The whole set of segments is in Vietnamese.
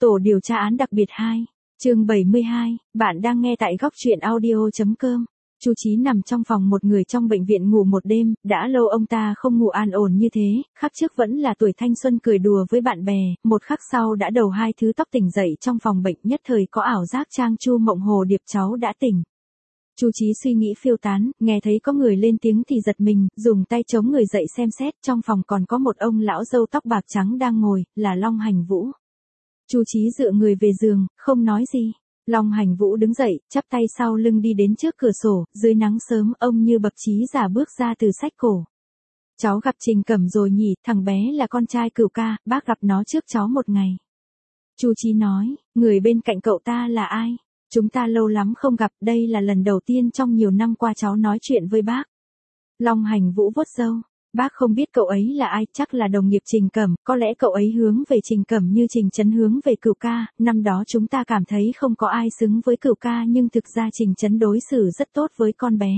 Tổ điều tra án đặc biệt 2, chương 72, bạn đang nghe tại góc truyện audio.com. Chu Chí nằm trong phòng một người trong bệnh viện ngủ một đêm, đã lâu ông ta không ngủ an ổn như thế, khắc trước vẫn là tuổi thanh xuân cười đùa với bạn bè, một khắc sau đã đầu hai thứ tóc tỉnh dậy trong phòng bệnh, nhất thời có ảo giác Trang Chu Mộng Hồ Điệp cháu đã tỉnh. Chu Chí suy nghĩ phiêu tán, nghe thấy có người lên tiếng thì giật mình, dùng tay chống người dậy xem xét, trong phòng còn có một ông lão râu tóc bạc trắng đang ngồi, là Long Hành Vũ. Chu Chí dựa người về giường, không nói gì. Long Hành Vũ đứng dậy, chắp tay sau lưng đi đến trước cửa sổ, dưới nắng sớm, ông như bậc trí giả bước ra từ sách cổ. Cháu gặp Trình Cẩm rồi nhỉ, thằng bé là con trai Cửu ca, bác gặp nó trước cháu một ngày. Chu Chí nói, người bên cạnh cậu ta là ai? Chúng ta lâu lắm không gặp, đây là lần đầu tiên trong nhiều năm qua cháu nói chuyện với bác. Long Hành Vũ vuốt râu. Bác không biết cậu ấy là ai, chắc là đồng nghiệp Trình Cẩm, có lẽ cậu ấy hướng về Trình Cẩm như Trình Chấn hướng về Cửu ca, năm đó chúng ta cảm thấy không có ai xứng với Cửu ca nhưng thực ra Trình Chấn đối xử rất tốt với con bé.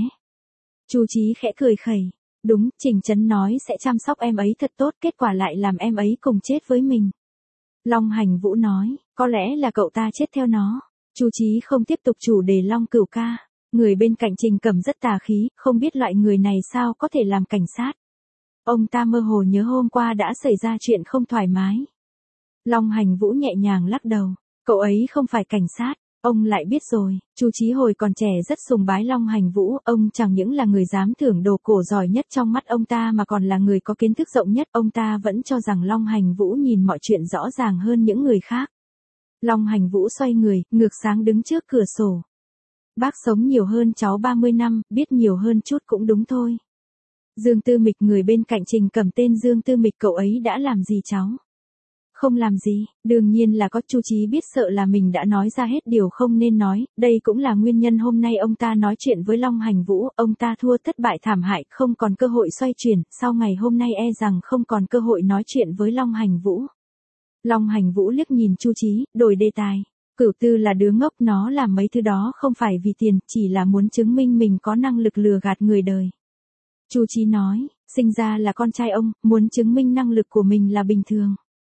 Chu Chí khẽ cười khẩy, đúng, Trình Chấn nói sẽ chăm sóc em ấy thật tốt, kết quả lại làm em ấy cùng chết với mình. Long Hành Vũ nói, có lẽ là cậu ta chết theo nó. Chu Chí không tiếp tục chủ đề Long Cửu ca, người bên cạnh Trình Cẩm rất tà khí, không biết loại người này sao có thể làm cảnh sát. Ông ta mơ hồ nhớ hôm qua đã xảy ra chuyện không thoải mái. Long Hành Vũ nhẹ nhàng lắc đầu, cậu ấy không phải cảnh sát, ông lại biết rồi. Chu Chí hồi còn trẻ rất sùng bái Long Hành Vũ, ông chẳng những là người dám thưởng đồ cổ giỏi nhất trong mắt ông ta mà còn là người có kiến thức rộng nhất, ông ta vẫn cho rằng Long Hành Vũ nhìn mọi chuyện rõ ràng hơn những người khác. Long Hành Vũ xoay người, ngược sáng đứng trước cửa sổ. Bác sống nhiều hơn cháu 30 năm, biết nhiều hơn chút cũng đúng thôi. Dương Tư Mịch, người bên cạnh Trình Cẩm tên Dương Tư Mịch, cậu ấy đã làm gì cháu? Không làm gì, đương nhiên là có. Chu Chí biết sợ là mình đã nói ra hết điều không nên nói, đây cũng là nguyên nhân hôm nay ông ta nói chuyện với Long Hành Vũ, ông ta thua thất bại thảm hại, không còn cơ hội xoay chuyển, sau ngày hôm nay e rằng không còn cơ hội nói chuyện với Long Hành Vũ. Long Hành Vũ liếc nhìn Chu Chí, đổi đề tài. Cửu Tư là đứa ngốc, nó làm mấy thứ đó không phải vì tiền, chỉ là muốn chứng minh mình có năng lực lừa gạt người đời. Chu Chí nói, sinh ra là con trai ông, muốn chứng minh năng lực của mình là bình thường.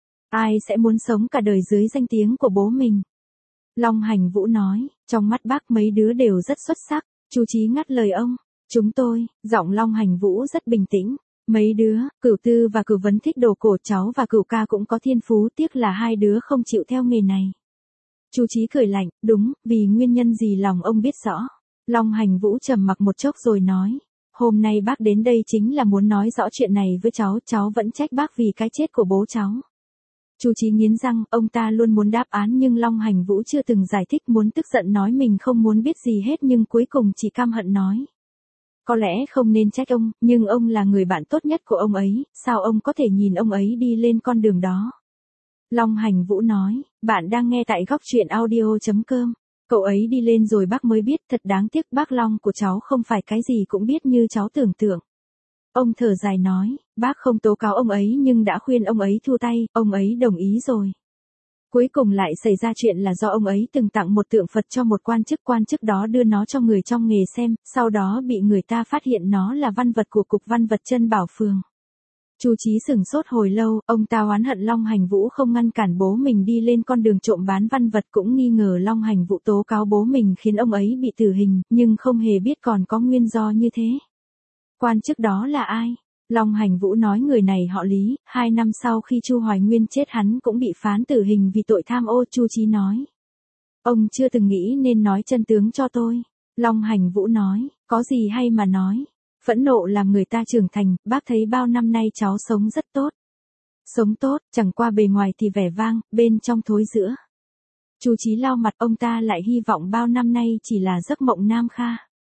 Ai sẽ muốn sống cả đời dưới danh tiếng của bố mình? Long Hành Vũ nói, trong mắt bác mấy đứa đều rất xuất sắc. Chu Chí ngắt lời ông, chúng tôi, giọng Long Hành Vũ rất bình tĩnh. Mấy đứa, Cửu Tư và Cửu Vấn thích đồ cổ, cháu và Cửu ca cũng có thiên phú, tiếc là hai đứa không chịu theo nghề này. Chu Chí cười lạnh, đúng, vì nguyên nhân gì lòng ông biết rõ. Long Hành Vũ trầm mặc một chốc rồi nói, hôm nay bác đến đây chính là muốn nói rõ chuyện này với cháu vẫn trách bác vì cái chết của bố cháu. Chu Chí nghiến răng, ông ta luôn muốn đáp án nhưng Long Hành Vũ chưa từng giải thích, muốn tức giận nói mình không muốn biết gì hết nhưng cuối cùng chỉ căm hận nói. Có lẽ không nên trách ông, nhưng ông là người bạn tốt nhất của ông ấy, sao ông có thể nhìn ông ấy đi lên con đường đó? Long Hành Vũ nói, bạn đang nghe tại góc truyện audio.com. Cậu ấy đi lên rồi bác mới biết, thật đáng tiếc, bác Long của cháu không phải cái gì cũng biết như cháu tưởng tượng. Ông thở dài nói, bác không tố cáo ông ấy nhưng đã khuyên ông ấy thu tay, ông ấy đồng ý rồi. Cuối cùng lại xảy ra chuyện là do ông ấy từng tặng một tượng Phật cho một quan chức đó đưa nó cho người trong nghề xem, sau đó bị người ta phát hiện nó là văn vật của Cục Văn vật Trân Bảo Phường. Chu Chí sửng sốt hồi lâu, ông ta oán hận Long Hành Vũ không ngăn cản bố mình đi lên con đường trộm bán văn vật, cũng nghi ngờ Long Hành Vũ tố cáo bố mình khiến ông ấy bị tử hình, nhưng không hề biết còn có nguyên do như thế. Quan chức đó là ai? Long Hành Vũ nói người này họ Lý, 2 năm sau khi Chu Hoài Nguyên chết hắn cũng bị phán tử hình vì tội tham ô. Chu Chí nói, ông chưa từng nghĩ nên nói chân tướng cho tôi. Long Hành Vũ nói, có gì hay mà nói. Phẫn nộ làm người ta trưởng thành, bác thấy bao năm nay cháu sống rất tốt. Sống tốt, chẳng qua bề ngoài thì vẻ vang, bên trong thối rữa. Chu Chí lau mặt, ông ta lại hy vọng bao năm nay chỉ là giấc mộng nam kha.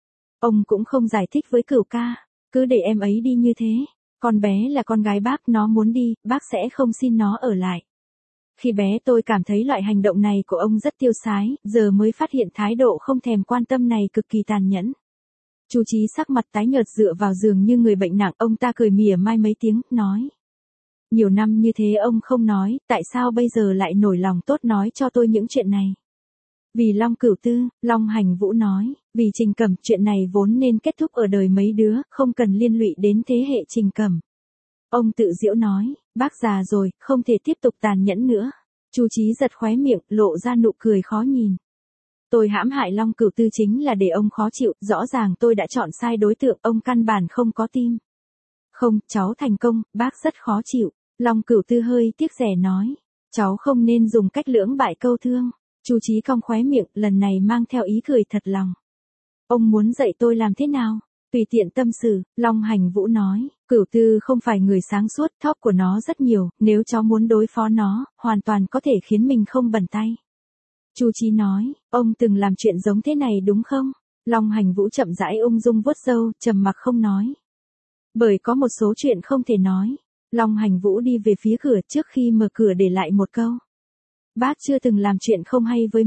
Ông cũng không giải thích với Cửu ca, cứ để em ấy đi như thế. Con bé là con gái bác, nó muốn đi, bác sẽ không xin nó ở lại. Khi bé tôi cảm thấy loại hành động này của ông rất tiêu sái, giờ mới phát hiện thái độ không thèm quan tâm này cực kỳ tàn nhẫn. Chu Chí sắc mặt tái nhợt dựa vào giường như người bệnh nặng, ông ta cười mỉa mai mấy tiếng, nói. Nhiều năm như thế ông không nói, tại sao bây giờ lại nổi lòng tốt nói cho tôi những chuyện này? Vì Long Cửu Tư, Long Hành Vũ nói, vì Trình Cẩm, chuyện này vốn nên kết thúc ở đời mấy đứa, không cần liên lụy đến thế hệ Trình Cẩm. Ông tự giễu nói, bác già rồi, không thể tiếp tục tàn nhẫn nữa. Chu Chí giật khóe miệng, lộ ra nụ cười khó nhìn. Tôi hãm hại Long Cửu Tư chính là để ông khó chịu, rõ ràng tôi đã chọn sai đối tượng, ông căn bản không có tim. Không, cháu thành công, bác rất khó chịu. Long Cửu Tư hơi tiếc rẻ nói. Cháu không nên dùng cách lưỡng bại câu thương. Chu Chí cong khóe miệng, lần này mang theo ý cười thật lòng. Ông muốn dạy tôi làm thế nào? Tùy tiện tâm sự, Long Hành Vũ nói, Cửu Tư không phải người sáng suốt, thóc của nó rất nhiều, nếu cháu muốn đối phó nó, hoàn toàn có thể khiến mình không bẩn tay. Chu Chí nói, ông từng làm chuyện giống thế này đúng không? Long Hành Vũ chậm rãi ung dung vuốt râu, trầm mặc không nói. Bởi có một số chuyện không thể nói. Long Hành Vũ đi về phía cửa, trước khi mở cửa để lại một câu. Bác chưa từng làm chuyện không hay với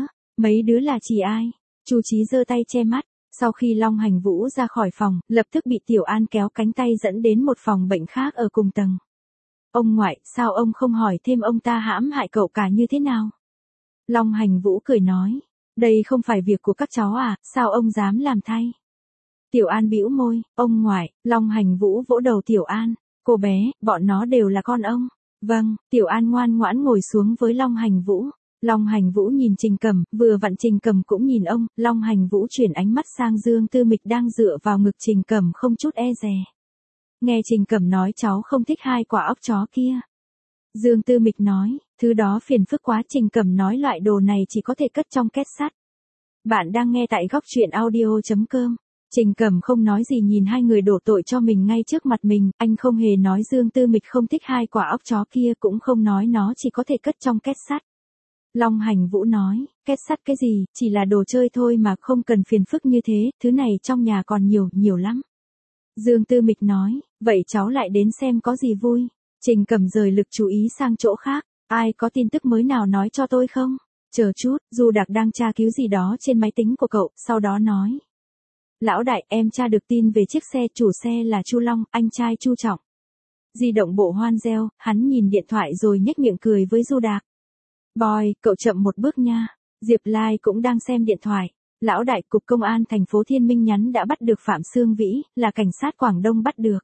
mấy đứa là chỉ ai? Chu Chí giơ tay che mắt. Sau khi Long Hành Vũ ra khỏi phòng, lập tức bị Tiểu An kéo cánh tay dẫn đến một phòng bệnh khác ở cùng tầng. Ông ngoại, sao ông không hỏi thêm ông ta hãm hại cậu cả như thế nào? Long Hành Vũ cười nói, đây không phải việc của các cháu à, sao ông dám làm thay? Tiểu An bĩu môi, ông ngoại. Long Hành Vũ vỗ đầu Tiểu An, cô bé, bọn nó đều là con ông. Vâng, Tiểu An ngoan ngoãn ngồi xuống với Long Hành Vũ. Long Hành Vũ nhìn Trình Cẩm, vừa vặn Trình Cẩm cũng nhìn ông, Long Hành Vũ chuyển ánh mắt sang Dương Tư Mịch đang dựa vào ngực Trình Cẩm không chút e dè. Nghe Trình Cẩm nói cháu không thích hai quả óc chó kia. Dương Tư Mịch nói, thứ đó phiền phức quá. Trình Cẩm nói loại đồ này chỉ có thể cất trong két sắt. Bạn đang nghe tại góc truyện audio.com. Trình Cẩm không nói gì nhìn hai người đổ tội cho mình ngay trước mặt mình, anh không hề nói Dương Tư Mịch không thích hai quả óc chó kia, cũng không nói nó chỉ có thể cất trong két sắt. Long Hành Vũ nói, két sắt cái gì, chỉ là đồ chơi thôi mà, không cần phiền phức như thế, thứ này trong nhà còn nhiều lắm. Dương Tư Mịch nói, vậy cháu lại đến xem có gì vui. Trình Cẩm rời lực chú ý sang chỗ khác, ai có tin tức mới nào nói cho tôi không? Chờ chút, Du Đạc đang tra cứu gì đó trên máy tính của cậu, sau đó nói. Lão đại, em tra được tin về chiếc xe, chủ xe là Chu Long, anh trai Chu Trọng. Di động Bộ Hoan reo, hắn nhìn điện thoại rồi nhếch miệng cười với Du Đạc. Boy, cậu chậm một bước nha. Diệp Lai cũng đang xem điện thoại. Lão đại, cục công an thành phố Thiên Minh nhắn đã bắt được Phạm Sương Vĩ, là cảnh sát Quảng Đông bắt được.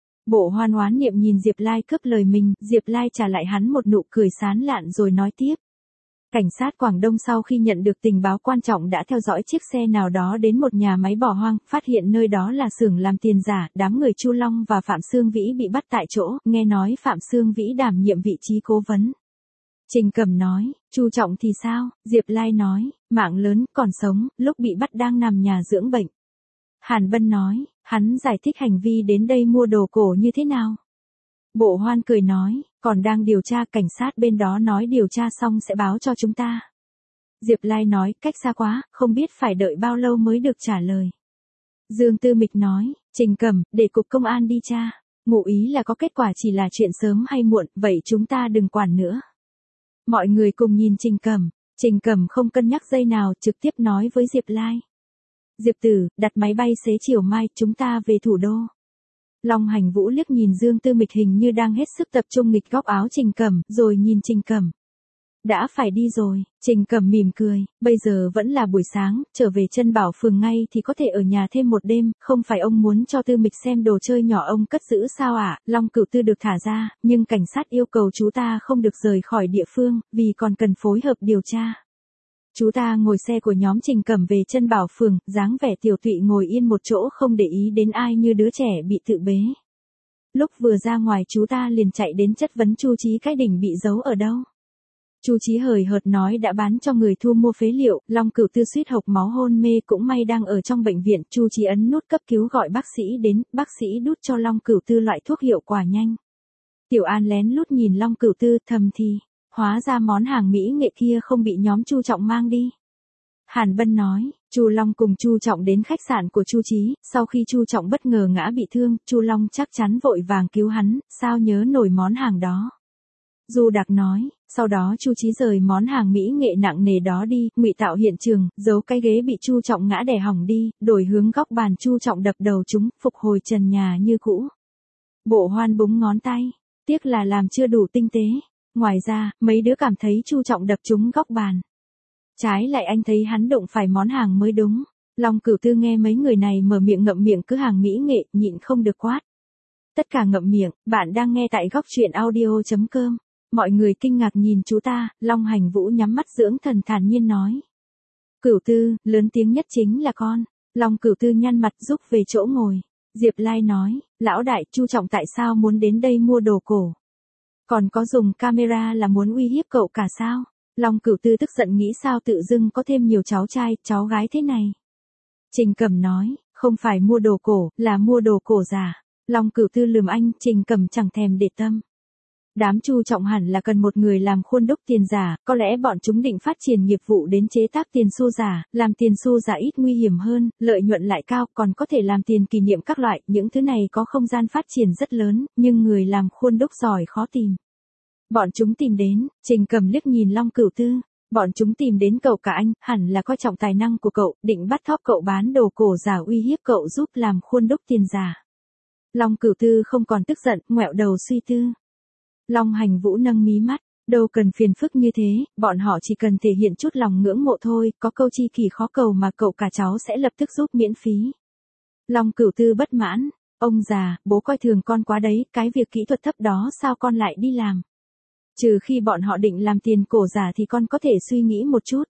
Bộ Hoan oán niệm nhìn Diệp Lai cướp lời mình, Diệp Lai trả lại hắn một nụ cười sán lạn rồi nói tiếp. Cảnh sát Quảng Đông sau khi nhận được tình báo quan trọng đã theo dõi chiếc xe nào đó đến một nhà máy bỏ hoang, phát hiện nơi đó là xưởng làm tiền giả, đám người Chu Long và Phạm Sương Vĩ bị bắt tại chỗ, nghe nói Phạm Sương Vĩ đảm nhiệm vị trí cố vấn. Trình Cẩm nói, Chu Trọng thì sao? Diệp Lai nói, mạng lớn, còn sống, lúc bị bắt đang nằm nhà dưỡng bệnh. Hàn Bân nói, hắn giải thích hành vi đến đây mua đồ cổ như thế nào? Bộ Hoan cười nói, còn đang điều tra, cảnh sát bên đó nói điều tra xong sẽ báo cho chúng ta. Diệp Lai nói, cách xa quá, không biết phải đợi bao lâu mới được trả lời. Dương Tư Mịch nói, Trình Cẩm, để cục công an đi tra. Ngụ ý là có kết quả chỉ là chuyện sớm hay muộn, vậy chúng ta đừng quản nữa. Mọi người cùng nhìn Trình Cẩm. Trình Cẩm không cân nhắc giây nào, trực tiếp nói với Diệp Lai. Diệp Tử, đặt máy bay xế chiều mai, chúng ta về thủ đô. Long Hành Vũ liếc nhìn Dương Tư Mịch hình như đang hết sức tập trung nghịch góc áo Trình Cẩm, rồi nhìn Trình Cẩm. Đã phải đi rồi. Trình Cẩm mỉm cười, bây giờ vẫn là buổi sáng, trở về Trân Bảo Phường ngay thì có thể ở nhà thêm một đêm, không phải ông muốn cho Tư Mịch xem đồ chơi nhỏ ông cất giữ sao ạ? Long Cửu Tư được thả ra, nhưng cảnh sát yêu cầu chú ta không được rời khỏi địa phương, vì còn cần phối hợp điều tra. Chú ta ngồi xe của nhóm Trình Cẩm về Trân Bảo Phường, dáng vẻ tiểu tụy ngồi yên một chỗ không để ý đến ai như đứa trẻ bị tự bế. Lúc vừa ra ngoài chú ta liền chạy đến chất vấn Chu Chí cái đỉnh bị giấu ở đâu. Chu Chí hời hợt nói đã bán cho người thu mua phế liệu, Long Cửu Tư suýt hộc máu hôn mê, cũng may đang ở trong bệnh viện. Chu Chí ấn nút cấp cứu gọi bác sĩ đến, bác sĩ đút cho Long Cửu Tư loại thuốc hiệu quả nhanh. Tiểu An lén lút nhìn Long Cửu Tư, thầm thì, hóa ra món hàng mỹ nghệ kia không bị nhóm Chu Trọng mang đi. Hàn Bân nói, Chu Long cùng Chu Trọng đến khách sạn của Chu Chí, sau khi Chu Trọng bất ngờ ngã bị thương, Chu Long chắc chắn vội vàng cứu hắn, sao nhớ nổi món hàng đó. Du Đạc nói, sau đó Chu Chí rời món hàng mỹ nghệ nặng nề đó đi, ngụy tạo hiện trường, giấu cái ghế bị Chu Trọng ngã đè hỏng đi, đổi hướng góc bàn Chu Trọng đập đầu chúng, phục hồi trần nhà như cũ. Bộ Hoan búng ngón tay, tiếc là làm chưa đủ tinh tế. Ngoài ra, mấy đứa cảm thấy Chu Trọng đập trúng góc bàn. Trái lại anh thấy hắn đụng phải món hàng mới đúng. Long Cửu Tư nghe mấy người này mở miệng ngậm miệng cứ hàng mỹ nghệ, nhịn không được quát. Tất cả ngậm miệng, bạn đang nghe tại góc truyện audio.com. mọi người kinh ngạc nhìn chú ta, Long Hành Vũ nhắm mắt dưỡng thần thản nhiên nói. Cửu Tư, lớn tiếng nhất chính là con. Long Cửu Tư nhăn mặt rúc về chỗ ngồi. Diệp Lai nói, lão đại, Chu Trọng tại sao muốn đến đây mua đồ cổ? Còn có dùng camera là muốn uy hiếp cậu cả sao? Long Cửu Tư tức giận nghĩ sao tự dưng có thêm nhiều cháu trai, cháu gái thế này. Trình Cẩm nói, không phải mua đồ cổ, là mua đồ cổ giả. Long Cửu Tư lườm anh, Trình Cẩm chẳng thèm để tâm. Đám Chu Trọng hẳn là cần một người làm khuôn đúc tiền giả, có lẽ bọn chúng định phát triển nghiệp vụ đến chế tác tiền xu giả, làm tiền xu giả ít nguy hiểm hơn, lợi nhuận lại cao, còn có thể làm tiền kỷ niệm các loại, những thứ này có không gian phát triển rất lớn, nhưng người làm khuôn đúc giỏi khó tìm. Bọn chúng tìm đến, Trình Cẩm liếc nhìn Long Cửu Tư, bọn chúng tìm đến cậu cả anh, hẳn là coi trọng tài năng của cậu, định bắt thóp cậu bán đồ cổ giả uy hiếp cậu giúp làm khuôn đúc tiền giả. Long Cửu Tư không còn tức giận, ngoẹo đầu suy tư. Long Hành Vũ nâng mí mắt, đâu cần phiền phức như thế, bọn họ chỉ cần thể hiện chút lòng ngưỡng mộ thôi, có câu chi kỷ khó cầu mà cậu cả cháu sẽ lập tức giúp miễn phí. Long Cửu Tư bất mãn, ông già, bố coi thường con quá đấy, cái việc kỹ thuật thấp đó sao con lại đi làm? Trừ khi bọn họ định làm tiền cổ giả thì con có thể suy nghĩ một chút.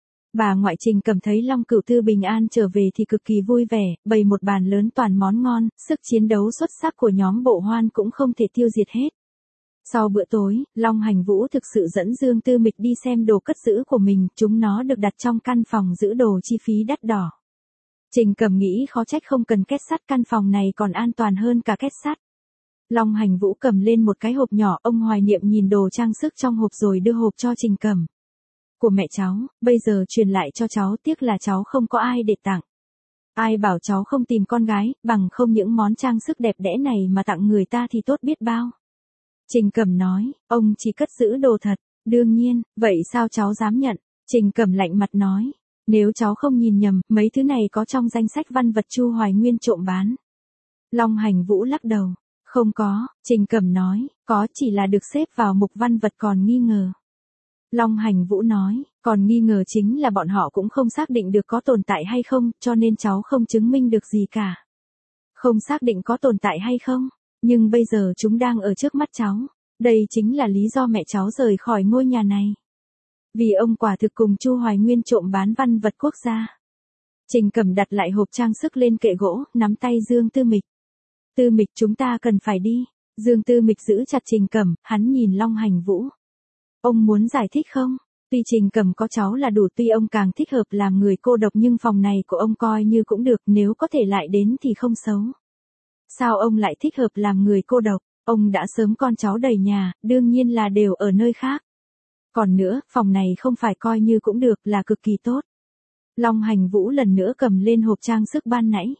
Bà ngoại Trình Cẩm thấy Long Cửu Tư bình an trở về thì cực kỳ vui vẻ, bày một bàn lớn toàn món ngon, sức chiến đấu xuất sắc của nhóm Bộ Hoan cũng không thể tiêu diệt hết. Sau bữa tối, Long Hành Vũ thực sự dẫn Dương Tư Mịch đi xem đồ cất giữ của mình, chúng nó được đặt trong căn phòng giữ đồ chi phí đắt đỏ. Trình Cẩm nghĩ khó trách không cần két sắt, căn phòng này còn an toàn hơn cả két sắt. Long Hành Vũ cầm lên một cái hộp nhỏ, ông hoài niệm nhìn đồ trang sức trong hộp rồi đưa hộp cho Trình Cẩm. Của mẹ cháu, bây giờ truyền lại cho cháu, tiếc là cháu không có ai để tặng. Ai bảo cháu không tìm con gái, bằng không những món trang sức đẹp đẽ này mà tặng người ta thì tốt biết bao. Trình Cẩm nói, ông chỉ cất giữ đồ thật, đương nhiên, vậy sao cháu dám nhận? Trình Cẩm lạnh mặt nói, nếu cháu không nhìn nhầm, mấy thứ này có trong danh sách văn vật Chu Hoài Nguyên trộm bán. Long Hành Vũ lắc đầu, không có, Trình Cẩm nói, có chỉ là được xếp vào mục văn vật còn nghi ngờ. Long Hành Vũ nói, còn nghi ngờ chính là bọn họ cũng không xác định được có tồn tại hay không, cho nên cháu không chứng minh được gì cả. Không xác định có tồn tại hay không? Nhưng bây giờ chúng đang ở trước mắt cháu. Đây chính là lý do mẹ cháu rời khỏi ngôi nhà này. Vì ông quả thực cùng Chu Hoài Nguyên trộm bán văn vật quốc gia. Trình Cẩm đặt lại hộp trang sức lên kệ gỗ, nắm tay Dương Tư Mịch. Tư Mịch, chúng ta cần phải đi. Dương Tư Mịch giữ chặt Trình Cẩm, hắn nhìn Long Hành Vũ. Ông muốn giải thích không? Tuy Trình Cẩm có cháu là đủ, tuy ông càng thích hợp làm người cô độc, nhưng phòng này của ông coi như cũng được, nếu có thể lại đến thì không xấu. Sao ông lại thích hợp làm người cô độc? Ông đã sớm con cháu đầy nhà, đương nhiên là đều ở nơi khác. Còn nữa, phòng này không phải coi như cũng được, là cực kỳ tốt. Long Hành Vũ lần nữa cầm lên hộp trang sức ban nãy.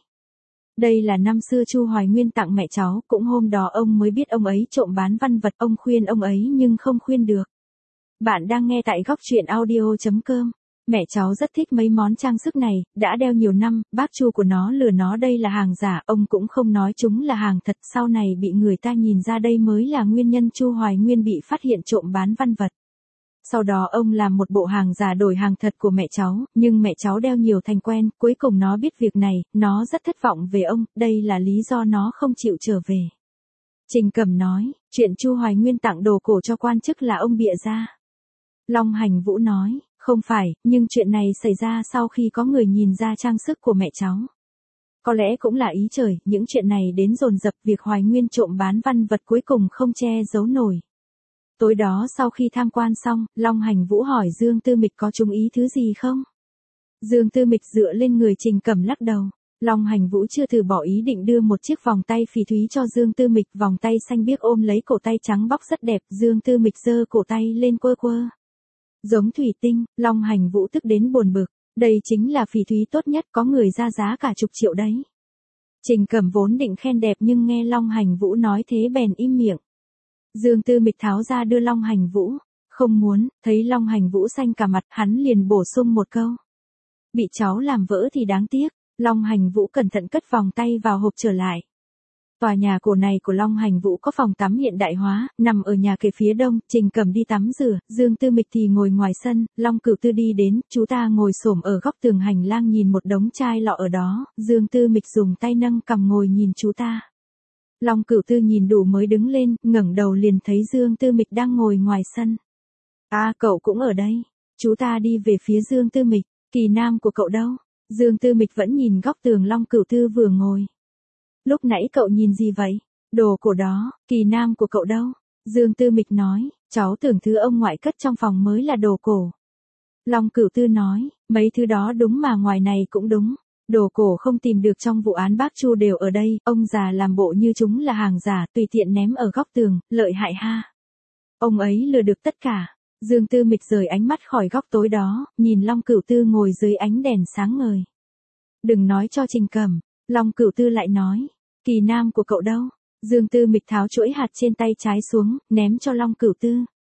Đây là năm xưa Chu Hoài Nguyên tặng mẹ cháu, cũng hôm đó ông mới biết ông ấy trộm bán văn vật, ông khuyên ông ấy nhưng không khuyên được. Bạn đang nghe tại góc truyện audio.com. Mẹ cháu rất thích mấy món trang sức này, đã đeo nhiều năm, bác Chu của nó lừa nó đây là hàng giả, ông cũng không nói chúng là hàng thật, sau này bị người ta nhìn ra đây mới là nguyên nhân Chu Hoài Nguyên bị phát hiện trộm bán văn vật. Sau đó ông làm một bộ hàng giả đổi hàng thật của mẹ cháu, nhưng mẹ cháu đeo nhiều thành quen, cuối cùng nó biết việc này, nó rất thất vọng về ông, đây là lý do nó không chịu trở về. Trình Cẩm nói, chuyện Chu Hoài Nguyên tặng đồ cổ cho quan chức là ông bịa ra. Long Hành Vũ nói, không phải, nhưng chuyện này xảy ra sau khi có người nhìn ra trang sức của mẹ cháu. Có lẽ cũng là ý trời, những chuyện này đến dồn dập, việc Hoài Nguyên trộm bán văn vật cuối cùng không che giấu nổi. Tối đó sau khi tham quan xong, Long Hành Vũ hỏi Dương Tư Mịch có chú ý thứ gì không? Dương Tư Mịch dựa lên người Trình Cẩm lắc đầu. Long Hành Vũ chưa từ bỏ ý định đưa một chiếc vòng tay phỉ thúy cho Dương Tư Mịch, vòng tay xanh biếc ôm lấy cổ tay trắng bóc rất đẹp, Dương Tư Mịch giơ cổ tay lên quơ quơ. Giống thủy tinh, Long Hành Vũ tức đến buồn bực, đây chính là phỉ thúy tốt nhất, có người ra giá cả chục triệu đấy. Trình Cẩm vốn định khen đẹp nhưng nghe Long Hành Vũ nói thế bèn im miệng. Dương Tư Mịch tháo ra đưa Long Hành Vũ, không muốn, thấy Long Hành Vũ xanh cả mặt, hắn liền bổ sung một câu. Bị cháu làm vỡ thì đáng tiếc. Long Hành Vũ cẩn thận cất vòng tay vào hộp trở lại. Tòa nhà cổ này của Long Hành Vũ có phòng tắm hiện đại hóa, nằm ở nhà kề phía đông, Trình Cẩm đi tắm rửa, Dương Tư Mịch thì ngồi ngoài sân, Long Cửu Tư đi đến, chú ta ngồi xổm ở góc tường hành lang nhìn một đống chai lọ ở đó, Dương Tư Mịch dùng tay nâng cằm ngồi nhìn chú ta. Long Cửu Tư nhìn đủ mới đứng lên, ngẩng đầu liền thấy Dương Tư Mịch đang ngồi ngoài sân. À, cậu cũng ở đây. Chú ta đi về phía Dương Tư Mịch. Kỳ nam của cậu đâu? Dương Tư Mịch vẫn nhìn góc tường Long Cửu Tư vừa ngồi. Lúc nãy cậu nhìn gì vậy? Đồ cổ đó, kỳ nam của cậu đâu? Dương Tư Mịch nói, cháu tưởng thứ ông ngoại cất trong phòng mới là đồ cổ. Long Cửu Tư nói, mấy thứ đó đúng mà ngoài này cũng đúng. Đồ cổ không tìm được trong vụ án bác Chu đều ở đây, ông già làm bộ như chúng là hàng giả, tùy tiện ném ở góc tường, lợi hại ha. Ông ấy lừa được tất cả. Dương Tư Mịch rời ánh mắt khỏi góc tối đó, nhìn Long Cửu Tư ngồi dưới ánh đèn sáng ngời. Đừng nói cho Trình Cẩm. Long Cửu Tư lại nói, kỳ nam của cậu đâu? Dương Tư Mịch tháo chuỗi hạt trên tay trái xuống, ném cho Long Cửu Tư.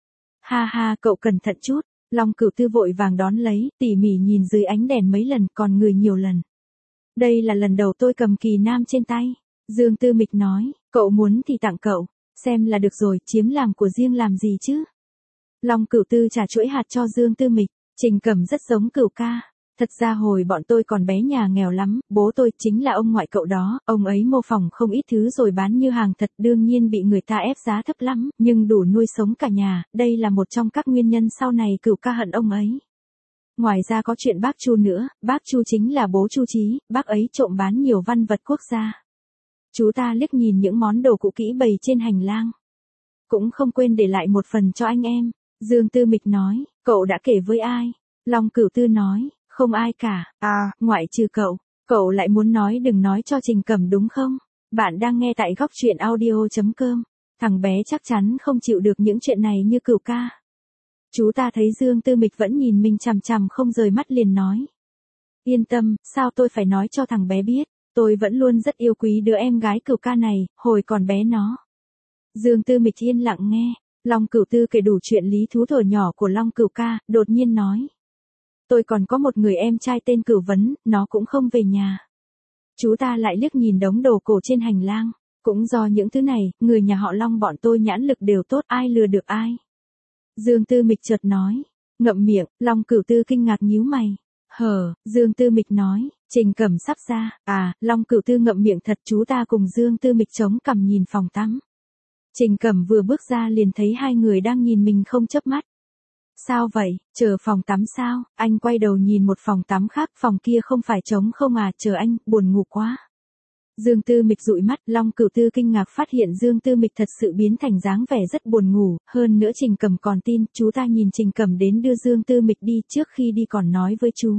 Ha ha, cậu cẩn thận chút. Long Cửu Tư vội vàng đón lấy, tỉ mỉ nhìn dưới ánh đèn mấy lần, còn người nhiều lần. Đây là lần đầu tôi cầm kỳ nam trên tay. Dương Tư Mịch nói, cậu muốn thì tặng cậu, xem là được rồi, chiếm làm của riêng làm gì chứ. Long Cửu Tư trả chuỗi hạt cho Dương Tư Mịch, Trình Cẩm rất giống Cửu ca. Thật ra hồi bọn tôi còn bé nhà nghèo lắm, bố tôi chính là ông ngoại cậu đó, ông ấy mô phỏng không ít thứ rồi bán như hàng thật, đương nhiên bị người ta ép giá thấp lắm, nhưng đủ nuôi sống cả nhà, đây là một trong các nguyên nhân sau này Cửu ca hận ông ấy. Ngoài ra có chuyện bác Chu nữa, bác Chu chính là bố Chu Chí, bác ấy trộm bán nhiều văn vật quốc gia. Chú ta liếc nhìn những món đồ cũ kỹ bày trên hành lang. Cũng không quên để lại một phần cho anh em. Dương Tư Mịch nói, cậu đã kể với ai? Long Cửu Tư nói, không ai cả, ngoại trừ cậu. Cậu lại muốn nói đừng nói cho Trình Cẩm đúng không? Bạn đang nghe tại góc truyện audio.com. Thằng bé chắc chắn không chịu được những chuyện này như Cửu ca. Chú ta thấy Dương Tư Mịch vẫn nhìn mình chằm chằm không rời mắt liền nói. Yên tâm, sao tôi phải nói cho thằng bé biết, tôi vẫn luôn rất yêu quý đứa em gái Cửu ca này, hồi còn bé nó. Dương Tư Mịch yên lặng nghe, Long Cửu Tư kể đủ chuyện lý thú thuở nhỏ của Long Cửu ca, đột nhiên nói. Tôi còn có một người em trai tên Cửu Vấn, nó cũng không về nhà. Chú ta lại liếc nhìn đống đồ cổ trên hành lang, cũng do những thứ này, người nhà họ Long bọn tôi nhãn lực đều tốt, ai lừa được ai. Dương Tư Mịch chợt nói, ngậm miệng, Long Cửu Tư kinh ngạc nhíu mày. Dương Tư Mịch nói, Trình Cẩm sắp ra, Long Cửu Tư ngậm miệng thật. Chú ta cùng Dương Tư Mịch chống cằm nhìn phòng tắm. Trình Cẩm vừa bước ra liền thấy hai người đang nhìn mình không chớp mắt. Sao vậy, chờ phòng tắm sao? Anh quay đầu nhìn một phòng tắm khác, phòng kia không phải trống không à, chờ anh, buồn ngủ quá. Dương Tư Mịch dụi mắt, Long Cửu Tư kinh ngạc phát hiện Dương Tư Mịch thật sự biến thành dáng vẻ rất buồn ngủ, hơn nữa Trình Cẩm còn tin, chú ta nhìn Trình Cẩm đến đưa Dương Tư Mịch đi, trước khi đi còn nói với chú.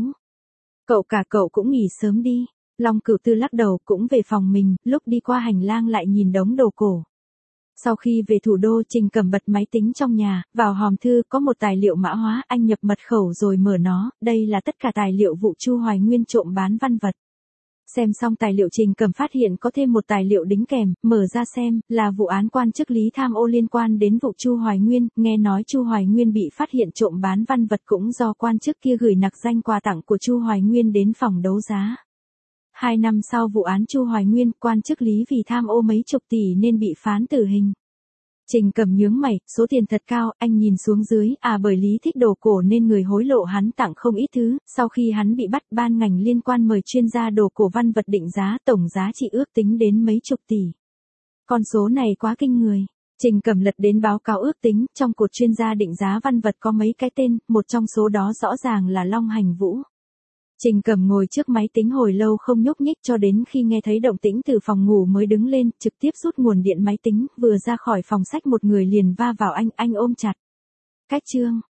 Cậu cũng nghỉ sớm đi. Long Cửu Tư lắc đầu, cũng về phòng mình, lúc đi qua hành lang lại nhìn đống đồ cổ. Sau khi về thủ đô, Trình Cẩm bật máy tính trong nhà, vào hòm thư có một tài liệu mã hóa, anh nhập mật khẩu rồi mở nó, đây là tất cả tài liệu vụ Chu Hoài Nguyên trộm bán văn vật. Xem xong tài liệu Trình Cẩm phát hiện có thêm một tài liệu đính kèm, mở ra xem, là vụ án quan chức Lý tham ô liên quan đến vụ Chu Hoài Nguyên, nghe nói Chu Hoài Nguyên bị phát hiện trộm bán văn vật cũng do quan chức kia gửi nặc danh quà tặng của Chu Hoài Nguyên đến phòng đấu giá. 2 năm sau vụ án Chu Hoài Nguyên, quan chức Lý vì tham ô mấy chục tỷ nên bị phán tử hình. Trình Cẩm nhướng mày, số tiền thật cao, anh nhìn xuống dưới, bởi Lý thích đồ cổ nên người hối lộ hắn tặng không ít thứ, sau khi hắn bị bắt, ban ngành liên quan mời chuyên gia đồ cổ văn vật định giá, tổng giá trị ước tính đến mấy chục tỷ. Con số này quá kinh người. Trình Cẩm lật đến báo cáo ước tính, trong cột chuyên gia định giá văn vật có mấy cái tên, một trong số đó rõ ràng là Long Hành Vũ. Trình Cẩm ngồi trước máy tính hồi lâu không nhúc nhích cho đến khi nghe thấy động tĩnh từ phòng ngủ mới đứng lên, trực tiếp rút nguồn điện máy tính, vừa ra khỏi phòng sách một người liền va vào anh ôm chặt. Cách chương